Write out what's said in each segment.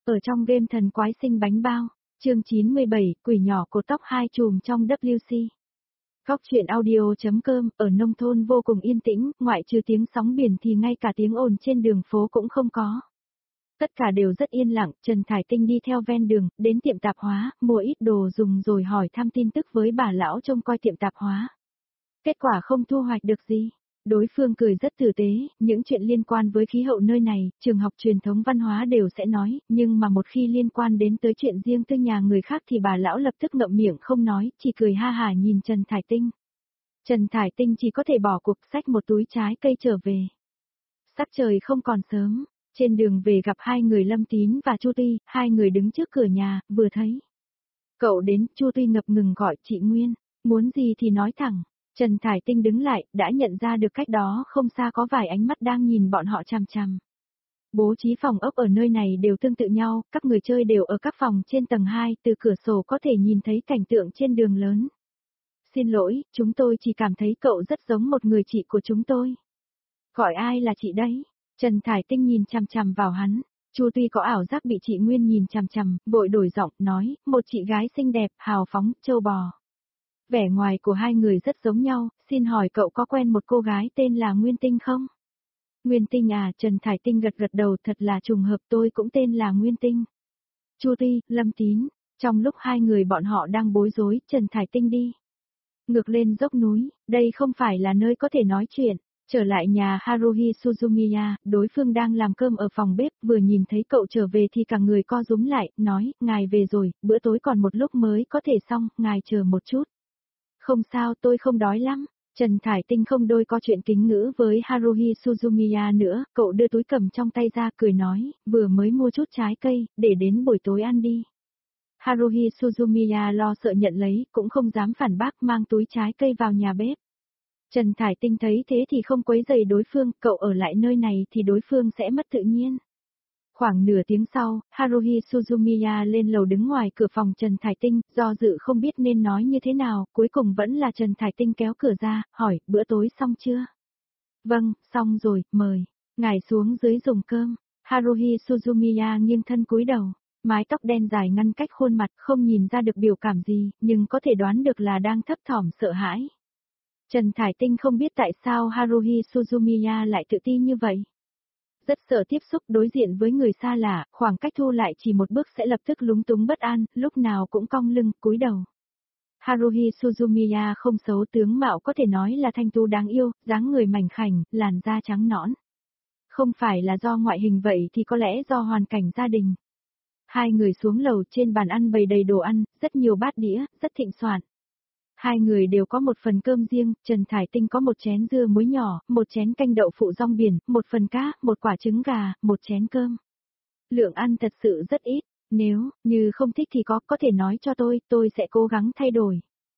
Ở trong game thần quái sinh bánh bao, chương 97, quỷ nhỏ cột tóc hai chùm trong WC. Góc truyện audio.com, ở nông thôn vô cùng yên tĩnh, ngoại trừ tiếng sóng biển thì ngay cả tiếng ồn trên đường phố cũng không có. Tất cả đều rất yên lặng, Trần Thải Tinh đi theo ven đường, đến tiệm tạp hóa, mua ít đồ dùng rồi hỏi thăm tin tức với bà lão trông coi tiệm tạp hóa. Kết quả không thu hoạch được gì. Đối phương cười rất tử tế, những chuyện liên quan với khí hậu nơi này, trường học truyền thống văn hóa đều sẽ nói, nhưng mà một khi liên quan đến tới chuyện riêng tư nhà người khác thì bà lão lập tức ngậm miệng không nói, chỉ cười ha hả nhìn Trần Thải Tinh. Trần Thải Tinh chỉ có thể bỏ cuộc xách một túi trái cây trở về. Sắc trời không còn sớm, trên đường về gặp hai người Lâm Tín và Chu Tuy, hai người đứng trước cửa nhà, vừa thấy. Cậu đến, Chu Tuy ngập ngừng gọi chị Nguyên, muốn gì thì nói thẳng. Trần Thải Tinh đứng lại, đã nhận ra được cách đó không xa có vài ánh mắt đang nhìn bọn họ chằm chằm. Bố trí phòng ốc ở nơi này đều tương tự nhau, các người chơi đều ở các phòng trên tầng 2, từ cửa sổ có thể nhìn thấy cảnh tượng trên đường lớn. Xin lỗi, chúng tôi chỉ cảm thấy cậu rất giống một người chị của chúng tôi. Gọi ai là chị đấy? Trần Thải Tinh nhìn chằm chằm vào hắn. Chu Tuy có ảo giác bị chị Nguyên nhìn chằm chằm, vội đổi giọng, nói, một chị gái xinh đẹp, hào phóng, trâu bò. Vẻ ngoài của hai người rất giống nhau, xin hỏi cậu có quen một cô gái tên là Nguyên Tinh không? Nguyên Tinh à, Trần Thải Tinh gật gật đầu, thật là trùng hợp, tôi cũng tên là Nguyên Tinh. Chu Tuy, Lâm Tín, trong lúc hai người bọn họ đang bối rối, Trần Thải Tinh đi ngược lên dốc núi, đây không phải là nơi có thể nói chuyện. Trở lại nhà Haruhi Suzumiya, đối phương đang làm cơm ở phòng bếp, vừa nhìn thấy cậu trở về thì cả người co rúm lại, nói, ngài về rồi, bữa tối còn một lúc mới có thể xong, ngài chờ một chút. Không sao, tôi không đói lắm. Trần Thải Tinh không đôi có chuyện kính ngữ với Haruhi Suzumiya nữa, cậu đưa túi cầm trong tay ra cười nói, vừa mới mua chút trái cây, để đến buổi tối ăn đi. Haruhi Suzumiya lo sợ nhận lấy, cũng không dám phản bác, mang túi trái cây vào nhà bếp. Trần Thải Tinh thấy thế thì không quấy rầy đối phương, cậu ở lại nơi này thì đối phương sẽ mất tự nhiên. Khoảng nửa tiếng sau, Haruhi Suzumiya lên lầu đứng ngoài cửa phòng Trần Thải Tinh, do dự không biết nên nói như thế nào, cuối cùng vẫn là Trần Thải Tinh kéo cửa ra, hỏi, bữa tối xong chưa? Vâng, xong rồi, mời. Ngài xuống dưới dùng cơm. Haruhi Suzumiya nghiêng thân cúi đầu, mái tóc đen dài ngăn cách khuôn mặt, không nhìn ra được biểu cảm gì, nhưng có thể đoán được là đang thấp thỏm sợ hãi. Trần Thải Tinh không biết tại sao Haruhi Suzumiya lại tự ti như vậy. Rất sợ tiếp xúc đối diện với người xa lạ, khoảng cách thu lại chỉ một bước sẽ lập tức lúng túng bất an, lúc nào cũng cong lưng, cúi đầu. Haruhi Suzumiya không xấu, tướng mạo có thể nói là thanh tú đáng yêu, dáng người mảnh khảnh, làn da trắng nõn. Không phải là do ngoại hình vậy thì có lẽ do hoàn cảnh gia đình. Hai người xuống lầu, trên bàn ăn bày đầy đồ ăn, rất nhiều bát đĩa, rất thịnh soạn. Hai người đều có một phần cơm riêng, Trần Thải Tinh có một chén dưa muối nhỏ, một chén canh đậu phụ rong biển, một phần cá, một quả trứng gà, một chén cơm. Lượng ăn thật sự rất ít, nếu như không thích thì có thể nói cho tôi sẽ cố gắng thay đổi.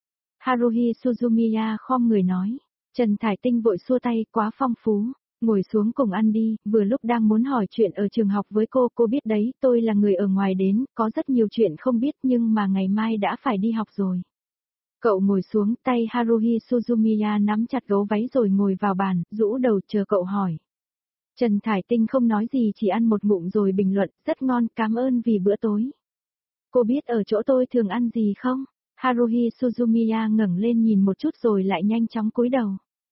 Haruhi Suzumiya khom người nói. Trần Thải Tinh vội xua tay, quá phong phú. Ngồi xuống cùng ăn đi, vừa lúc đang muốn hỏi chuyện ở trường học với cô biết đấy, tôi là người ở ngoài đến, có rất nhiều chuyện không biết nhưng mà ngày mai đã phải đi học rồi. Cậu ngồi xuống, tay Haruhi Suzumiya nắm chặt gấu váy rồi ngồi vào bàn, rũ đầu chờ cậu hỏi. Trần Thải Tinh không nói gì, chỉ ăn một ngụm rồi bình luận, rất ngon, cảm ơn vì bữa tối. Cô biết ở chỗ tôi thường ăn gì không? Haruhi Suzumiya ngẩng lên nhìn một chút rồi lại nhanh chóng cúi đầu.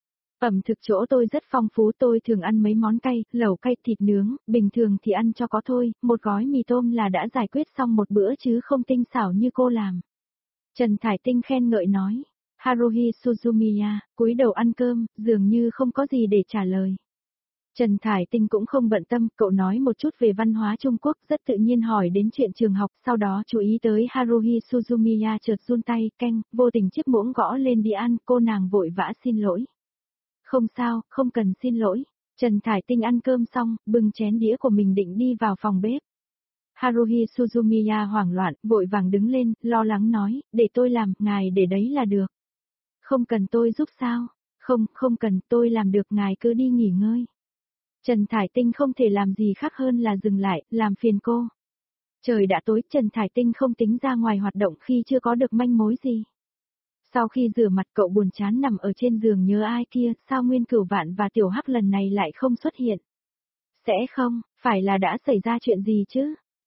Ẩm thực chỗ tôi rất phong phú, tôi thường ăn mấy món cay, lẩu cay, thịt nướng, bình thường thì ăn cho có thôi, một gói mì tôm là đã giải quyết xong một bữa chứ không tinh xảo như cô làm. Trần Thải Tinh khen ngợi nói. Haruhi Suzumiya, cúi đầu ăn cơm, dường như không có gì để trả lời. Trần Thải Tinh cũng không bận tâm, cậu nói một chút về văn hóa Trung Quốc, rất tự nhiên hỏi đến chuyện trường học, sau đó chú ý tới Haruhi Suzumiya chợt run tay, vô tình chiếc muỗng gõ lên đi ăn, cô nàng vội vã xin lỗi. Không sao, không cần xin lỗi. Trần Thải Tinh ăn cơm xong, bưng chén đĩa của mình định đi vào phòng bếp. Haruhi Suzumiya hoảng loạn, vội vàng đứng lên, lo lắng nói, để tôi làm, ngài để đấy là được. Không cần tôi giúp sao? Không cần, tôi làm được, ngài cứ đi nghỉ ngơi. Trần Thải Tinh không thể làm gì khác hơn là dừng lại, làm phiền cô. Trời đã tối, Trần Thải Tinh không tính ra ngoài hoạt động khi chưa có được manh mối gì. Sau khi rửa mặt cậu buồn chán nằm ở trên giường nhớ ai kia, sao Nguyên Cửu Vạn và Tiểu Hắc lần này lại không xuất hiện? Sẽ không, phải là đã xảy ra chuyện gì chứ?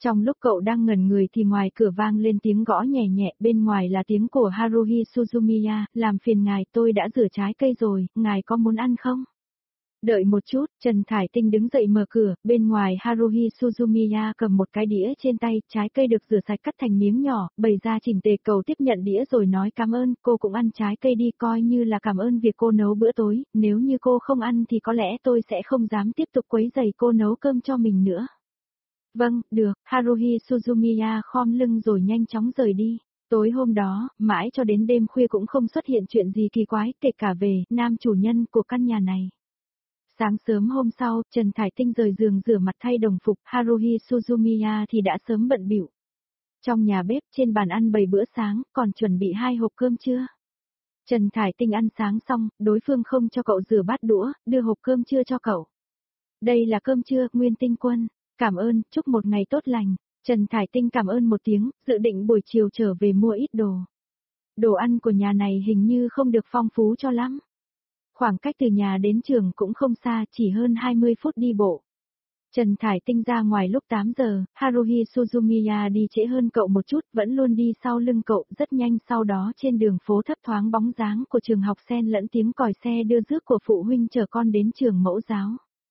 Trong lúc cậu đang ngẩn người thì ngoài cửa vang lên tiếng gõ nhẹ nhẹ, bên ngoài là tiếng của Haruhi Suzumiya, làm phiền ngài, tôi đã rửa trái cây rồi, ngài có muốn ăn không? Đợi một chút, Trần Thải Tinh đứng dậy mở cửa, bên ngoài Haruhi Suzumiya cầm một cái đĩa trên tay, trái cây được rửa sạch cắt thành miếng nhỏ, bày ra chỉnh tề. Cậu tiếp nhận đĩa rồi nói cảm ơn, cô cũng ăn trái cây đi, coi như là cảm ơn việc cô nấu bữa tối, nếu như cô không ăn thì có lẽ tôi sẽ không dám tiếp tục quấy rầy cô nấu cơm cho mình nữa. Vâng, được, Haruhi Suzumiya khom lưng rồi nhanh chóng rời đi. Tối hôm đó, mãi cho đến đêm khuya cũng không xuất hiện chuyện gì kỳ quái, kể cả về nam chủ nhân của căn nhà này. Sáng sớm hôm sau, Trần Thải Tinh rời giường rửa mặt thay đồng phục, Haruhi Suzumiya thì đã sớm bận bịu. Trong nhà bếp trên bàn ăn bày bữa sáng, còn chuẩn bị 2 hộp cơm trưa. Trần Thải Tinh ăn sáng xong, đối phương không cho cậu rửa bát đũa, đưa hộp cơm trưa cho cậu. Đây là cơm trưa, Nguyên Tinh Quân. Cảm ơn, chúc một ngày tốt lành. Trần Thải Tinh cảm ơn một tiếng, dự định buổi chiều trở về mua ít đồ. Đồ ăn của nhà này hình như không được phong phú cho lắm. Khoảng cách từ nhà đến trường cũng không xa, chỉ hơn 20 phút đi bộ. Trần Thải Tinh ra ngoài lúc 8 giờ, Haruhi Suzumiya đi trễ hơn cậu một chút, vẫn luôn đi sau lưng cậu, rất nhanh sau đó trên đường phố thấp thoáng bóng dáng của trường học xen lẫn tiếng còi xe đưa rước của phụ huynh chở con đến trường mẫu giáo.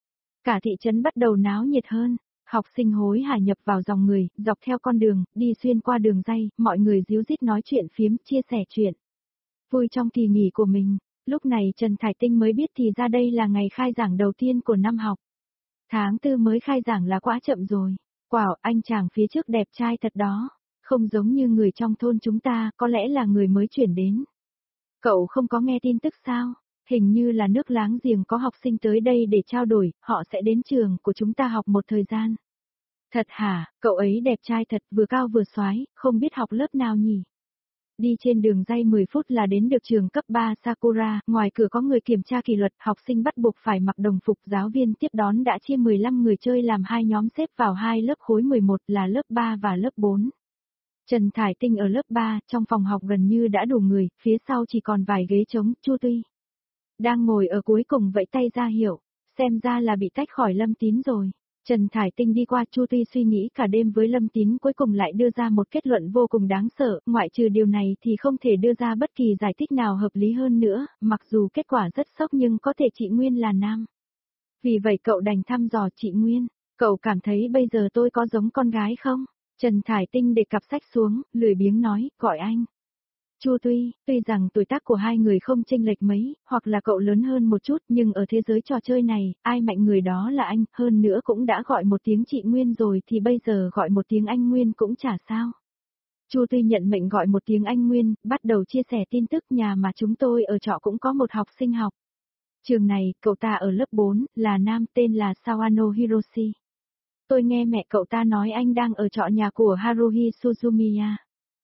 Cả thị trấn bắt đầu náo nhiệt hơn, học sinh hối hả nhập vào dòng người, dọc theo con đường, đi xuyên qua đường ray, mọi người díu dít nói chuyện phiếm, chia sẻ chuyện. Vui trong kỳ nghỉ của mình. Lúc này Trần Thải Tinh mới biết thì ra đây là ngày khai giảng đầu tiên của năm học. Tháng 4 mới khai giảng là quá chậm rồi. Wow, anh chàng phía trước đẹp trai thật đó. Không giống như người trong thôn chúng ta, có lẽ là người mới chuyển đến. Cậu không có nghe tin tức sao? Hình như là nước láng giềng có học sinh tới đây để trao đổi, họ sẽ đến trường của chúng ta học một thời gian. Thật hả, cậu ấy đẹp trai thật, vừa cao vừa xoái, không biết học lớp nào nhỉ? Đi trên đường ray 10 phút là đến được trường cấp 3 Sakura, ngoài cửa có người kiểm tra kỷ luật, học sinh bắt buộc phải mặc đồng phục, giáo viên tiếp đón đã chia 15 người chơi làm 2 nhóm xếp vào 2 lớp khối 11 là lớp 3 và lớp 4. Trần Thải Tinh ở lớp 3, trong phòng học gần như đã đủ người, phía sau chỉ còn vài ghế trống, Chu Tuy đang ngồi ở cuối cùng vẫy tay ra hiệu, xem ra là bị tách khỏi Lâm Tín rồi. Trần Thải Tinh đi qua, Chu Tuy suy nghĩ cả đêm với Lâm Tín, cuối cùng lại đưa ra một kết luận vô cùng đáng sợ, ngoại trừ điều này thì không thể đưa ra bất kỳ giải thích nào hợp lý hơn nữa, mặc dù kết quả rất sốc nhưng có thể chị Nguyên là nam. Vì vậy cậu đành thăm dò chị Nguyên, cậu cảm thấy bây giờ tôi có giống con gái không? Trần Thải Tinh để cặp sách xuống, lười biếng nói, gọi anh. Chu tuy rằng tuổi tác của hai người không chênh lệch mấy, hoặc là cậu lớn hơn một chút, nhưng ở thế giới trò chơi này, ai mạnh người đó là anh, hơn nữa cũng đã gọi một tiếng chị Nguyên rồi thì bây giờ gọi một tiếng anh Nguyên cũng chả sao. Chu Tuy nhận mệnh gọi một tiếng anh Nguyên, bắt đầu chia sẻ tin tức nhà mà chúng tôi ở trọ cũng có một học sinh học. Trường này, cậu ta ở lớp 4, là nam, tên là Sawano Hiroshi. Tôi nghe mẹ cậu ta nói anh đang ở trọ nhà của Haruhi Suzumiya.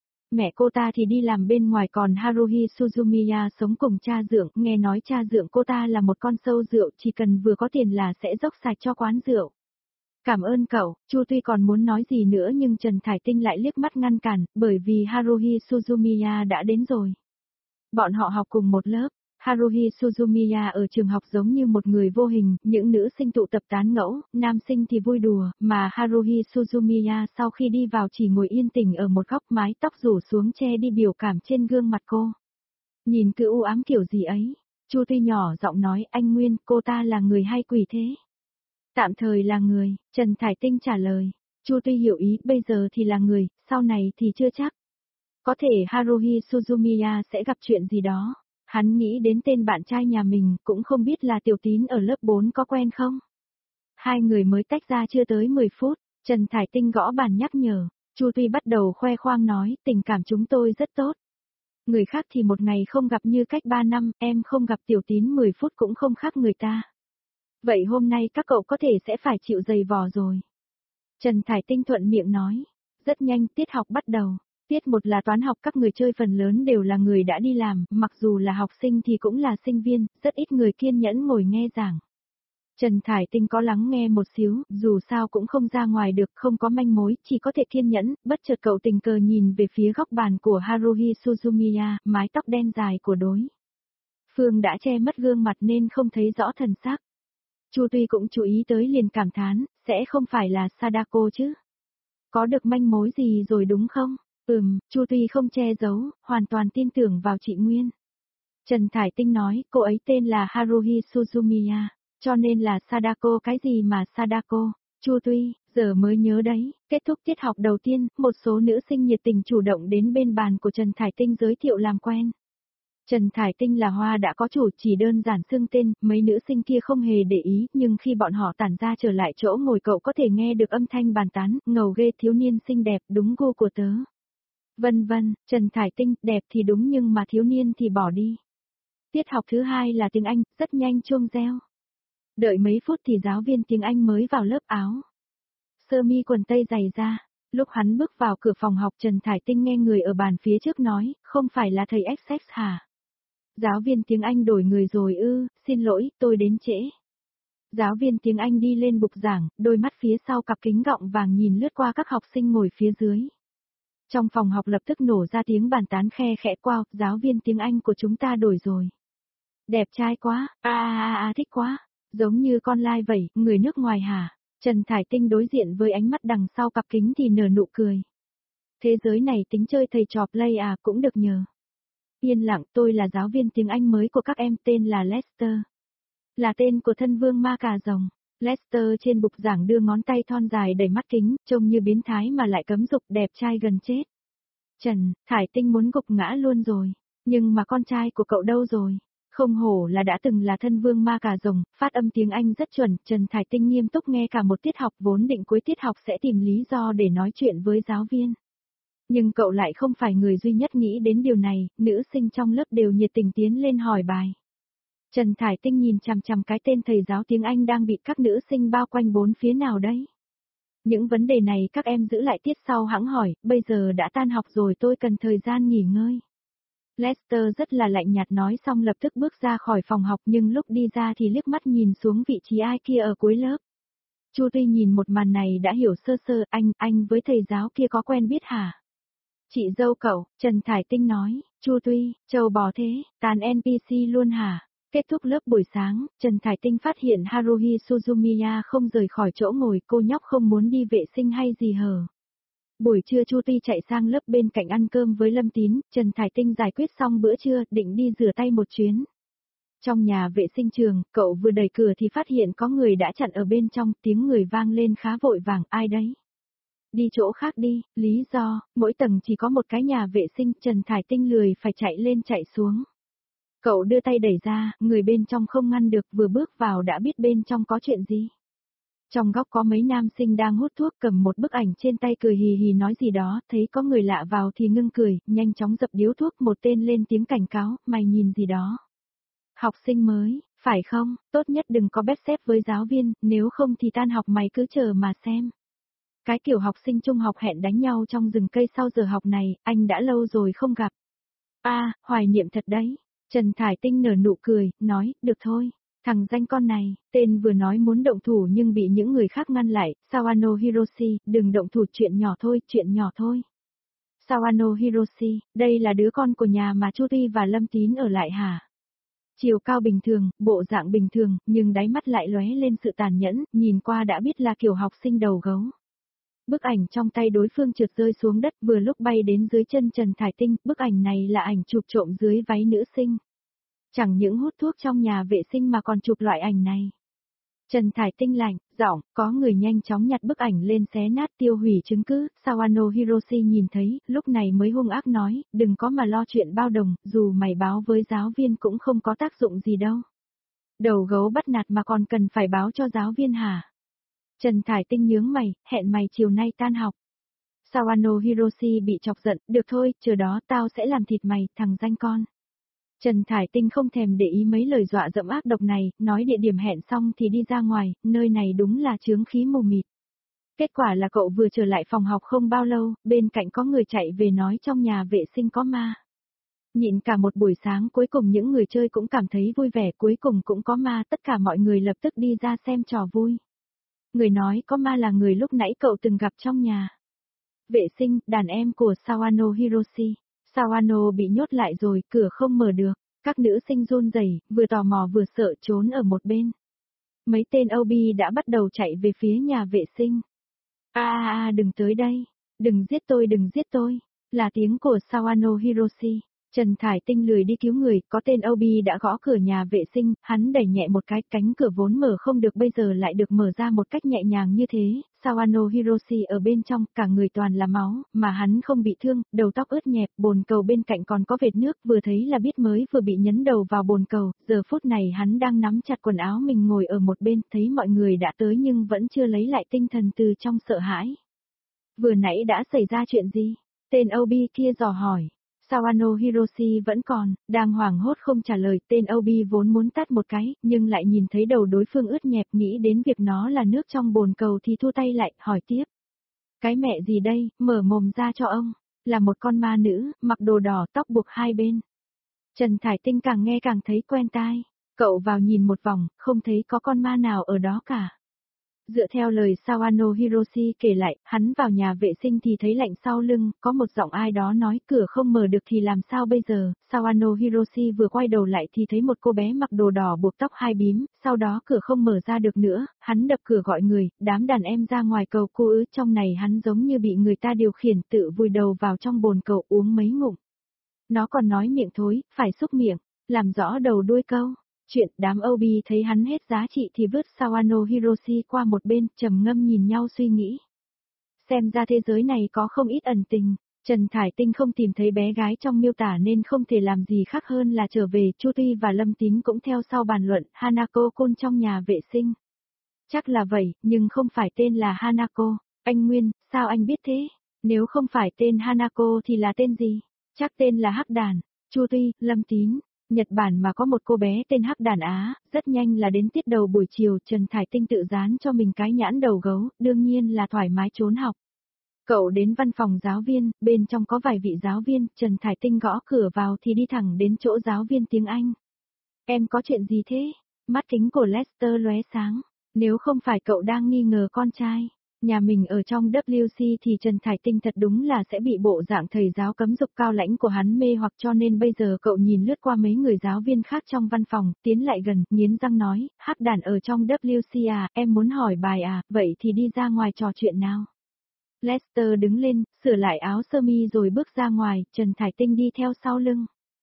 Mẹ cô ta thì đi làm bên ngoài, còn Haruhi Suzumiya sống cùng cha dượng, nghe nói cha dượng cô ta là một con sâu rượu, chỉ cần vừa có tiền là sẽ dốc sạch cho quán rượu. Cảm ơn cậu, Chu Tuy còn muốn nói gì nữa nhưng Trần Thải Tinh lại liếc mắt ngăn cản, bởi vì Haruhi Suzumiya đã đến rồi. Bọn họ học cùng một lớp. Haruhi Suzumiya ở trường học giống như một người vô hình, những nữ sinh tụ tập tán ngẫu, nam sinh thì vui đùa, mà Haruhi Suzumiya sau khi đi vào chỉ ngồi yên tĩnh ở một góc, mái tóc rủ xuống che đi biểu cảm trên gương mặt cô. Nhìn cứ u ám kiểu gì ấy, Chu Tuy nhỏ giọng nói, anh Nguyên, cô ta là người hay quỷ thế? Tạm thời là người, Trần Thải Tinh trả lời. Chu Tuy hiểu ý, bây giờ thì là người, sau này thì chưa chắc. Có thể Haruhi Suzumiya sẽ gặp chuyện gì đó. Hắn nghĩ đến tên bạn trai nhà mình, cũng không biết là Tiểu Tín ở lớp 4 có quen không? Hai người mới tách ra chưa tới 10 phút, Trần Thải Tinh gõ bàn nhắc nhở, Chu Tuy bắt đầu khoe khoang nói, tình cảm chúng tôi rất tốt. Người khác thì một ngày không gặp như cách 3 năm, em không gặp Tiểu Tín 10 phút cũng không khác người ta. Vậy hôm nay các cậu có thể sẽ phải chịu dày vò rồi. Trần Thải Tinh thuận miệng nói, rất nhanh tiết học bắt đầu. Tiết 1 là toán học, các người chơi phần lớn đều là người đã đi làm, mặc dù là học sinh thì cũng là sinh viên, rất ít người kiên nhẫn ngồi nghe giảng. Trần Thải Tinh có lắng nghe một xíu, dù sao cũng không ra ngoài được, không có manh mối, chỉ có thể kiên nhẫn, bất chợt cậu tình cờ nhìn về phía góc bàn của Haruhi Suzumiya, mái tóc đen dài của đối phương đã che mất gương mặt nên không thấy rõ thần sắc. Chu Tuy cũng chú ý tới liền cảm thán, sẽ không phải là Sadako chứ? Có được manh mối gì rồi đúng không? Chu Tuy không che giấu, hoàn toàn tin tưởng vào chị Nguyên. Trần Thải Tinh nói, cô ấy tên là Haruhi Suzumiya, cho nên là Sadako cái gì mà Sadako. Chu Tuy, giờ mới nhớ đấy, kết thúc tiết học đầu tiên, một số nữ sinh nhiệt tình chủ động đến bên bàn của Trần Thải Tinh giới thiệu làm quen. Trần Thải Tinh là hoa đã có chủ, chỉ đơn giản xưng tên, mấy nữ sinh kia không hề để ý, nhưng khi bọn họ tản ra trở lại chỗ ngồi cậu có thể nghe được âm thanh bàn tán, ngầu ghê thiếu niên xinh đẹp, đúng gu của tớ. Vân vân, Trần Thải Tinh, đẹp thì đúng nhưng mà thiếu niên thì bỏ đi. Tiết học thứ hai là tiếng Anh, rất nhanh chuông reo. Đợi mấy phút thì giáo viên tiếng Anh mới vào lớp áo. Sơ mi quần tây dày ra. Lúc hắn bước vào cửa phòng học Trần Thải Tinh nghe người ở bàn phía trước nói, không phải là thầy XX hả? Giáo viên tiếng Anh đổi người rồi ư, xin lỗi, tôi đến trễ. Giáo viên tiếng Anh đi lên bục giảng, đôi mắt phía sau cặp kính gọng vàng nhìn lướt qua các học sinh ngồi phía dưới. Trong phòng học lập tức nổ ra tiếng bàn tán khe khẽ wow, giáo viên tiếng Anh của chúng ta đổi rồi. Đẹp trai quá, thích quá, giống như con lai vậy, người nước ngoài hả? Trần Thải Tinh đối diện với ánh mắt đằng sau cặp kính thì nở nụ cười. Thế giới này tính chơi thầy trò play à cũng được nhờ. Yên lặng, tôi là giáo viên tiếng Anh mới của các em tên là Lester. Là tên của thân vương ma cà rồng. Lester trên bục giảng đưa ngón tay thon dài đầy mắt kính, trông như biến thái mà lại cấm dục đẹp trai gần chết. Trần, Thải Tinh muốn gục ngã luôn rồi. Nhưng mà con trai của cậu đâu rồi? Không hổ là đã từng là thân vương ma cà rồng, phát âm tiếng Anh rất chuẩn, Trần Thải Tinh nghiêm túc nghe cả một tiết học vốn định cuối tiết học sẽ tìm lý do để nói chuyện với giáo viên. Nhưng cậu lại không phải người duy nhất nghĩ đến điều này, nữ sinh trong lớp đều nhiệt tình tiến lên hỏi bài. Trần Thải Tinh nhìn chằm chằm cái tên thầy giáo tiếng Anh đang bị các nữ sinh bao quanh bốn phía nào đấy. Những vấn đề này các em giữ lại tiết sau hẵng hỏi, bây giờ đã tan học rồi tôi cần thời gian nghỉ ngơi. Lester rất là lạnh nhạt nói xong lập tức bước ra khỏi phòng học nhưng lúc đi ra thì liếc mắt nhìn xuống vị trí ai kia ở cuối lớp. Chu Tuy nhìn một màn này đã hiểu sơ sơ, anh với thầy giáo kia có quen biết hả? Chị dâu cậu, Trần Thải Tinh nói, Chu Tuy, trâu bò thế, tàn NPC luôn hả? Kết thúc lớp buổi sáng, Trần Thải Tinh phát hiện Haruhi Suzumiya không rời khỏi chỗ ngồi, cô nhóc không muốn đi vệ sinh hay gì hở. Buổi trưa Chu Tuy chạy sang lớp bên cạnh ăn cơm với Lâm Tín, Trần Thải Tinh giải quyết xong bữa trưa, định đi rửa tay một chuyến. Trong nhà vệ sinh trường, cậu vừa đẩy cửa thì phát hiện có người đã chặn ở bên trong, tiếng người vang lên khá vội vàng, ai đấy? Đi chỗ khác đi, lý do, mỗi tầng chỉ có một cái nhà vệ sinh, Trần Thải Tinh lười phải chạy lên chạy xuống. Cậu đưa tay đẩy ra, người bên trong không ngăn được, vừa bước vào đã biết bên trong có chuyện gì. Trong góc có mấy nam sinh đang hút thuốc cầm một bức ảnh trên tay cười hì hì nói gì đó, thấy có người lạ vào thì ngưng cười, nhanh chóng dập điếu thuốc một tên lên tiếng cảnh cáo, mày nhìn gì đó. Học sinh mới, phải không, tốt nhất đừng có bét xếp với giáo viên, nếu không thì tan học mày cứ chờ mà xem. Cái kiểu học sinh trung học hẹn đánh nhau trong rừng cây sau giờ học này, anh đã lâu rồi không gặp. Hoài niệm thật đấy. Trần Thải Tinh nở nụ cười, nói, được thôi. Thằng danh con này, tên vừa nói muốn động thủ nhưng bị những người khác ngăn lại, Sawano Hiroshi, đừng động thủ chuyện nhỏ thôi, chuyện nhỏ thôi. Sawano Hiroshi, đây là đứa con của nhà mà Chu Tuy và Lâm Tín ở lại hả? Chiều cao bình thường, bộ dạng bình thường, nhưng đáy mắt lại lóe lên sự tàn nhẫn, nhìn qua đã biết là kiểu học sinh đầu gấu. Bức ảnh trong tay đối phương trượt rơi xuống đất vừa lúc bay đến dưới chân Trần Thải Tinh, bức ảnh này là ảnh chụp trộm dưới váy nữ sinh. Chẳng những hút thuốc trong nhà vệ sinh mà còn chụp loại ảnh này. Trần Thải Tinh lạnh, giọng, có người nhanh chóng nhặt bức ảnh lên xé nát tiêu hủy chứng cứ, Sawano Hiroshi nhìn thấy, lúc này mới hung ác nói, đừng có mà lo chuyện bao đồng, dù mày báo với giáo viên cũng không có tác dụng gì đâu. Đầu gấu bắt nạt mà còn cần phải báo cho giáo viên hả? Trần Thải Tinh nhướng mày, hẹn mày chiều nay tan học. Sawano Hiroshi bị chọc giận, được thôi, chờ đó tao sẽ làm thịt mày, thằng danh con. Trần Thải Tinh không thèm để ý mấy lời dọa dẫm ác độc này, nói địa điểm hẹn xong thì đi ra ngoài, nơi này đúng là chướng khí mù mịt. Kết quả là cậu vừa trở lại phòng học không bao lâu, bên cạnh có người chạy về nói trong nhà vệ sinh có ma. Nhịn cả một buổi sáng cuối cùng những người chơi cũng cảm thấy vui vẻ, cuối cùng cũng có ma, tất cả mọi người lập tức đi ra xem trò vui. Người nói có ma là người lúc nãy cậu từng gặp trong nhà vệ sinh, đàn em của Sawano Hiroshi. Sawano bị nhốt lại rồi, cửa không mở được. Các nữ sinh run rẩy, vừa tò mò vừa sợ trốn ở một bên. Mấy tên OB đã bắt đầu chạy về phía nhà vệ sinh. Đừng tới đây. Đừng giết tôi. Là tiếng của Sawano Hiroshi. Trần Thải Tinh lười đi cứu người, có tên Obi đã gõ cửa nhà vệ sinh, hắn đẩy nhẹ một cái, cánh cửa vốn mở không được bây giờ lại được mở ra một cách nhẹ nhàng như thế, Sawano Hiroshi ở bên trong, cả người toàn là máu, mà hắn không bị thương, đầu tóc ướt nhẹp, bồn cầu bên cạnh còn có vệt nước, vừa thấy là biết mới vừa bị nhấn đầu vào bồn cầu, giờ phút này hắn đang nắm chặt quần áo mình ngồi ở một bên, thấy mọi người đã tới nhưng vẫn chưa lấy lại tinh thần từ trong sợ hãi. Vừa nãy đã xảy ra chuyện gì? Tên Obi kia dò hỏi. Sawano Hiroshi vẫn còn, đang hoảng hốt không trả lời, tên Obi vốn muốn tát một cái, nhưng lại nhìn thấy đầu đối phương ướt nhẹp nghĩ đến việc nó là nước trong bồn cầu thì thu tay lại, hỏi tiếp. Cái mẹ gì đây, mở mồm ra cho ông, là một con ma nữ, mặc đồ đỏ tóc buộc hai bên. Trần Thải Tinh càng nghe càng thấy quen tai, cậu vào nhìn một vòng, không thấy có con ma nào ở đó cả. Dựa theo lời Sawano Hiroshi kể lại, hắn vào nhà vệ sinh thì thấy lạnh sau lưng, có một giọng ai đó nói cửa không mở được thì làm sao bây giờ, Sawano Hiroshi vừa quay đầu lại thì thấy một cô bé mặc đồ đỏ buộc tóc hai bím, sau đó cửa không mở ra được nữa, hắn đập cửa gọi người, đám đàn em ra ngoài cầu cô trong này hắn giống như bị người ta điều khiển tự vùi đầu vào trong bồn cầu uống mấy ngụm. Nó còn nói miệng thối, phải xúc miệng, làm rõ đầu đuôi câu. Chuyện đám Obi thấy hắn hết giá trị thì vứt Sawano Hiroshi qua một bên, trầm ngâm nhìn nhau suy nghĩ. Xem ra thế giới này có không ít ẩn tình, Trần Thải Tinh không tìm thấy bé gái trong miêu tả nên không thể làm gì khác hơn là trở về, Chu Tuy và Lâm Tín cũng theo sau bàn luận, Hanako-kun trong nhà vệ sinh. Chắc là vậy, nhưng không phải tên là Hanako, anh Nguyên, sao anh biết thế? Nếu không phải tên Hanako thì là tên gì? Chắc tên là Hắc Đàn, Chu Tuy, Lâm Tín. Nhật Bản mà có một cô bé tên Hắc Đàn Á, rất nhanh là đến tiết đầu buổi chiều, Trần Thải Tinh tự dán cho mình cái nhãn đầu gấu, đương nhiên là thoải mái trốn học. Cậu đến văn phòng giáo viên, bên trong có vài vị giáo viên, Trần Thải Tinh gõ cửa vào thì đi thẳng đến chỗ giáo viên tiếng Anh. Em có chuyện gì thế? Mắt kính của Lester lóe sáng, nếu không phải cậu đang nghi ngờ con trai. Nhà mình ở trong WC thì Trần Thải Tinh thật đúng là sẽ bị bộ dạng thầy giáo cấm dục cao lãnh của hắn mê hoặc cho nên bây giờ cậu nhìn lướt qua mấy người giáo viên khác trong văn phòng, tiến lại gần, nghiến răng nói, Hắc Đàn ở trong WC à, em muốn hỏi bài à, vậy thì đi ra ngoài trò chuyện nào. Lester đứng lên, sửa lại áo sơ mi rồi bước ra ngoài, Trần Thải Tinh đi theo sau lưng.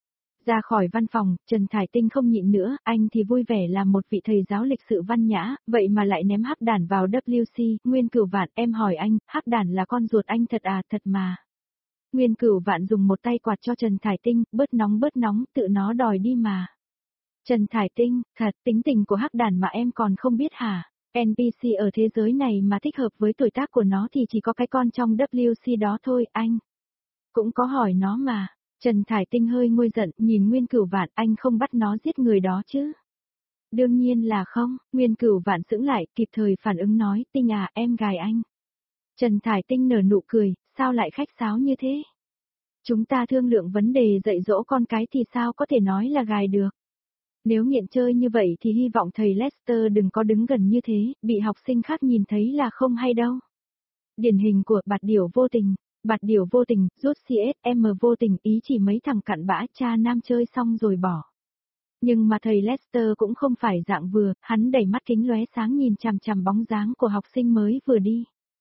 Ra khỏi văn phòng, Trần Thải Tinh không nhịn nữa, anh thì vui vẻ làm một vị thầy giáo lịch sự văn nhã, vậy mà lại ném Hắc Đàn vào WC, Nguyên Cửu Vạn, em hỏi anh, Hắc Đàn là con ruột anh thật à, thật mà. Nguyên Cửu Vạn dùng một tay quạt cho Trần Thải Tinh, bớt nóng, tự nó đòi đi mà. Trần Thải Tinh, thật, tính tình của Hắc Đàn mà em còn không biết hả? NPC ở thế giới này mà thích hợp với tuổi tác của nó thì chỉ có cái con trong WC đó thôi, anh. Cũng có hỏi nó mà. Trần Thải Tinh hơi nguôi giận, nhìn Nguyên Cửu Vạn, anh không bắt nó giết người đó chứ? Đương nhiên là không, Nguyên Cửu Vạn sững lại, kịp thời phản ứng nói, Tinh à, em gài anh. Trần Thải Tinh nở nụ cười, sao lại khách sáo như thế? Chúng ta thương lượng vấn đề dạy dỗ con cái thì sao có thể nói là gài được? Nếu nghiện chơi như vậy thì hy vọng thầy Lester đừng có đứng gần như thế, bị học sinh khác nhìn thấy là không hay đâu. Điển hình của bạt điểu vô tình. Bạt điểu vô tình, rút CSM vô tình, ý chỉ mấy thằng cặn bã cha nam chơi xong rồi bỏ. Nhưng mà thầy Lester cũng không phải dạng vừa, hắn đẩy mắt kính lóe sáng nhìn chằm chằm bóng dáng của học sinh mới vừa đi.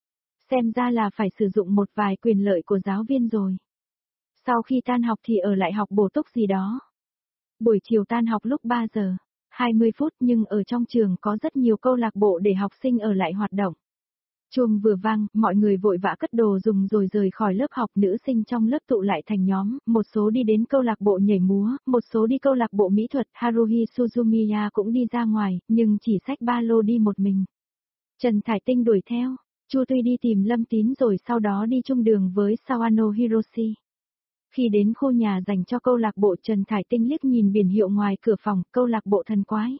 Xem ra là phải sử dụng một vài quyền lợi của giáo viên rồi. Sau khi tan học thì ở lại học bổ túc gì đó. Buổi chiều tan học lúc 3 giờ, 20 phút nhưng ở trong trường có rất nhiều câu lạc bộ để học sinh ở lại hoạt động. Chuông vừa vang, mọi người vội vã cất đồ dùng rồi rời khỏi lớp học, nữ sinh trong lớp tụ lại thành nhóm, một số đi đến câu lạc bộ nhảy múa, một số đi câu lạc bộ mỹ thuật, Haruhi Suzumiya cũng đi ra ngoài, nhưng chỉ xách ba lô đi một mình. Trần Thải Tinh đuổi theo, Chu Tuy đi tìm Lâm Tín rồi sau đó đi chung đường với Sawano Hiroshi. Khi đến khu nhà dành cho câu lạc bộ, Trần Thải Tinh liếc nhìn biển hiệu ngoài cửa phòng, câu lạc bộ thần quái.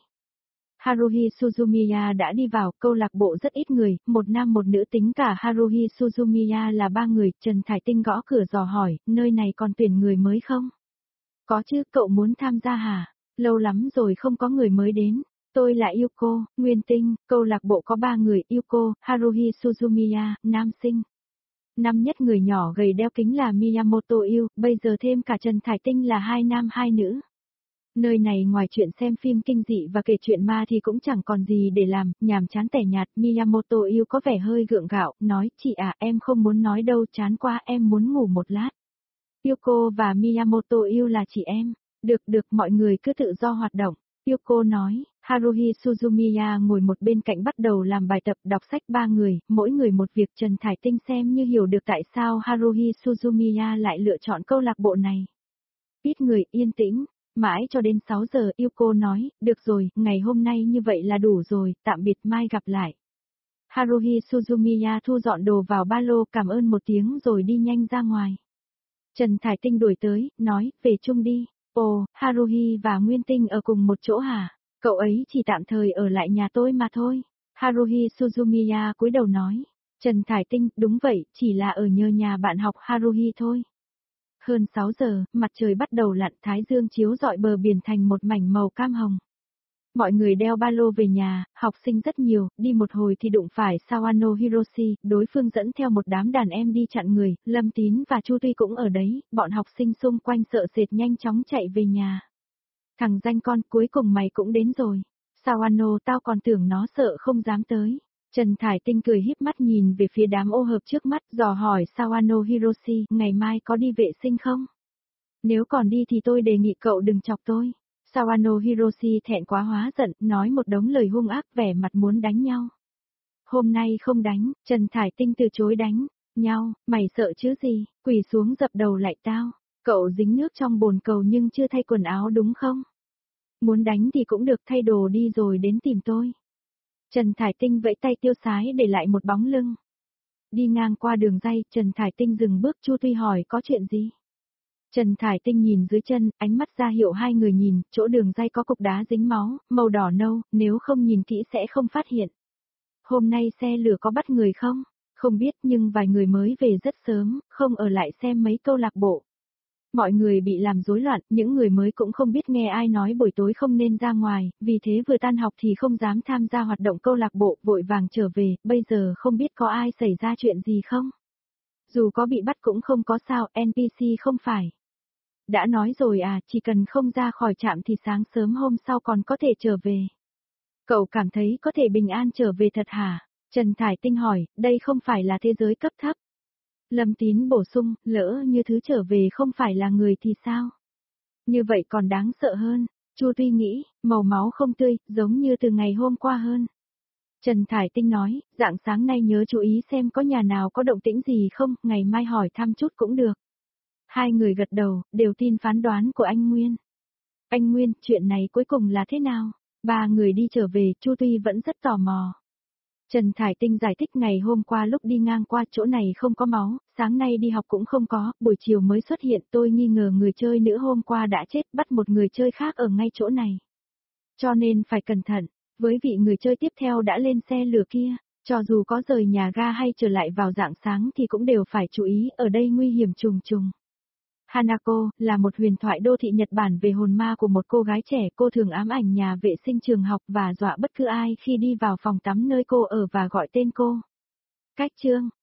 Haruhi Suzumiya đã đi vào, câu lạc bộ rất ít người, một nam một nữ, tính cả Haruhi Suzumiya là 3 người, Trần Thải Tinh gõ cửa dò hỏi, nơi này còn tuyển người mới không? Có chứ, cậu muốn tham gia hả? Lâu lắm rồi không có người mới đến. Tôi là Yuko, Nguyên Tinh, câu lạc bộ có 3 người, Yuko, Haruhi Suzumiya, nam sinh. Năm nhất người nhỏ gầy đeo kính là Miyamoto Yu, bây giờ thêm cả Trần Thải Tinh là 2 nam 2 nữ. Nơi này ngoài chuyện xem phim kinh dị và kể chuyện ma thì cũng chẳng còn gì để làm, nhàm chán tẻ nhạt. Miyamoto yêu có vẻ hơi gượng gạo, nói, chị à, em không muốn nói đâu, chán quá, em muốn ngủ một lát. Yoko và Miyamoto yêu là chị em. Được, mọi người cứ tự do hoạt động. Yoko nói, Haruhi Suzumiya ngồi một bên cạnh bắt đầu làm bài tập đọc sách ba người, mỗi người một việc. Trần Thải Tinh xem như hiểu được tại sao Haruhi Suzumiya lại lựa chọn câu lạc bộ này. Ít người, yên tĩnh. Mãi cho đến 6 giờ, Yoko nói, được rồi, ngày hôm nay như vậy là đủ rồi, tạm biệt, mai gặp lại. Haruhi Suzumiya thu dọn đồ vào ba lô, cảm ơn một tiếng rồi đi nhanh ra ngoài. Trần Thải Tinh đuổi tới, nói, về chung đi. Ồ, Haruhi và Nguyên Tinh ở cùng một chỗ hả? Cậu ấy chỉ tạm thời ở lại nhà tôi mà thôi. Haruhi Suzumiya cúi đầu nói. Trần Thải Tinh, đúng vậy, chỉ là ở nhờ nhà bạn học Haruhi thôi. Hơn 6 giờ, mặt trời bắt đầu lặn, thái dương chiếu rọi bờ biển thành một mảnh màu cam hồng. Mọi người đeo ba lô về nhà, học sinh rất nhiều, đi một hồi thì đụng phải Sawano Hiroshi, đối phương dẫn theo một đám đàn em đi chặn người, Lâm Tín và Chu Tuy cũng ở đấy, bọn học sinh xung quanh sợ sệt nhanh chóng chạy về nhà. Thằng danh con, cuối cùng mày cũng đến rồi. Sawano, tao còn tưởng nó sợ không dám tới. Trần Thải Tinh cười híp mắt nhìn về phía đám ô hợp trước mắt, dò hỏi Sawano Hiroshi, ngày mai có đi vệ sinh không? Nếu còn đi thì tôi đề nghị cậu đừng chọc tôi. Sawano Hiroshi thẹn quá hóa giận, nói một đống lời hung ác, vẻ mặt muốn đánh nhau. Hôm nay không đánh, Trần Thải Tinh từ chối đánh nhau, mày sợ chứ gì, quỳ xuống dập đầu lại tao. Cậu dính nước trong bồn cầu nhưng chưa thay quần áo đúng không? Muốn đánh thì cũng được, thay đồ đi rồi đến tìm tôi. Trần Thải Tinh vẫy tay tiêu sái để lại một bóng lưng. Đi ngang qua đường ray, Trần Thải Tinh dừng bước, Chu Tuy hỏi có chuyện gì? Trần Thải Tinh nhìn dưới chân, ánh mắt ra hiệu hai người nhìn, chỗ đường ray có cục đá dính máu, màu đỏ nâu, nếu không nhìn kỹ sẽ không phát hiện. Hôm nay xe lửa có bắt người không? Không biết nhưng vài người mới về rất sớm, không ở lại xem mấy câu lạc bộ. Mọi người bị làm rối loạn, những người mới cũng không biết nghe ai nói buổi tối không nên ra ngoài, vì thế vừa tan học thì không dám tham gia hoạt động câu lạc bộ, vội vàng trở về, bây giờ không biết có ai xảy ra chuyện gì không? Dù có bị bắt cũng không có sao, NPC không phải. Đã nói rồi à, chỉ cần không ra khỏi trạm thì sáng sớm hôm sau còn có thể trở về. Cậu cảm thấy có thể bình an trở về thật hả? Trần Thải Tinh hỏi, đây không phải là thế giới cấp thấp. Lâm Tín bổ sung, lỡ như thứ trở về không phải là người thì sao? Như vậy còn đáng sợ hơn. Chu Tuy nghĩ, màu máu không tươi, giống như từ ngày hôm qua hơn. Trần Thải Tinh nói, rạng sáng nay nhớ chú ý xem có nhà nào có động tĩnh gì không, ngày mai hỏi thăm chút cũng được. Hai người gật đầu, đều tin phán đoán của anh Nguyên. Anh Nguyên, chuyện này cuối cùng là thế nào? Ba người đi trở về, Chu Tuy vẫn rất tò mò. Trần Thải Tinh giải thích ngày hôm qua lúc đi ngang qua chỗ này không có máu, sáng nay đi học cũng không có, buổi chiều mới xuất hiện, tôi nghi ngờ người chơi nữ hôm qua đã chết, bắt một người chơi khác ở ngay chỗ này. Cho nên phải cẩn thận, với vị người chơi tiếp theo đã lên xe lửa kia, cho dù có rời nhà ga hay trở lại vào rạng sáng thì cũng đều phải chú ý, ở đây nguy hiểm trùng trùng. Hanako, là một huyền thoại đô thị Nhật Bản về hồn ma của một cô gái trẻ, cô thường ám ảnh nhà vệ sinh trường học và dọa bất cứ ai khi đi vào phòng tắm nơi cô ở và gọi tên cô. Cách chương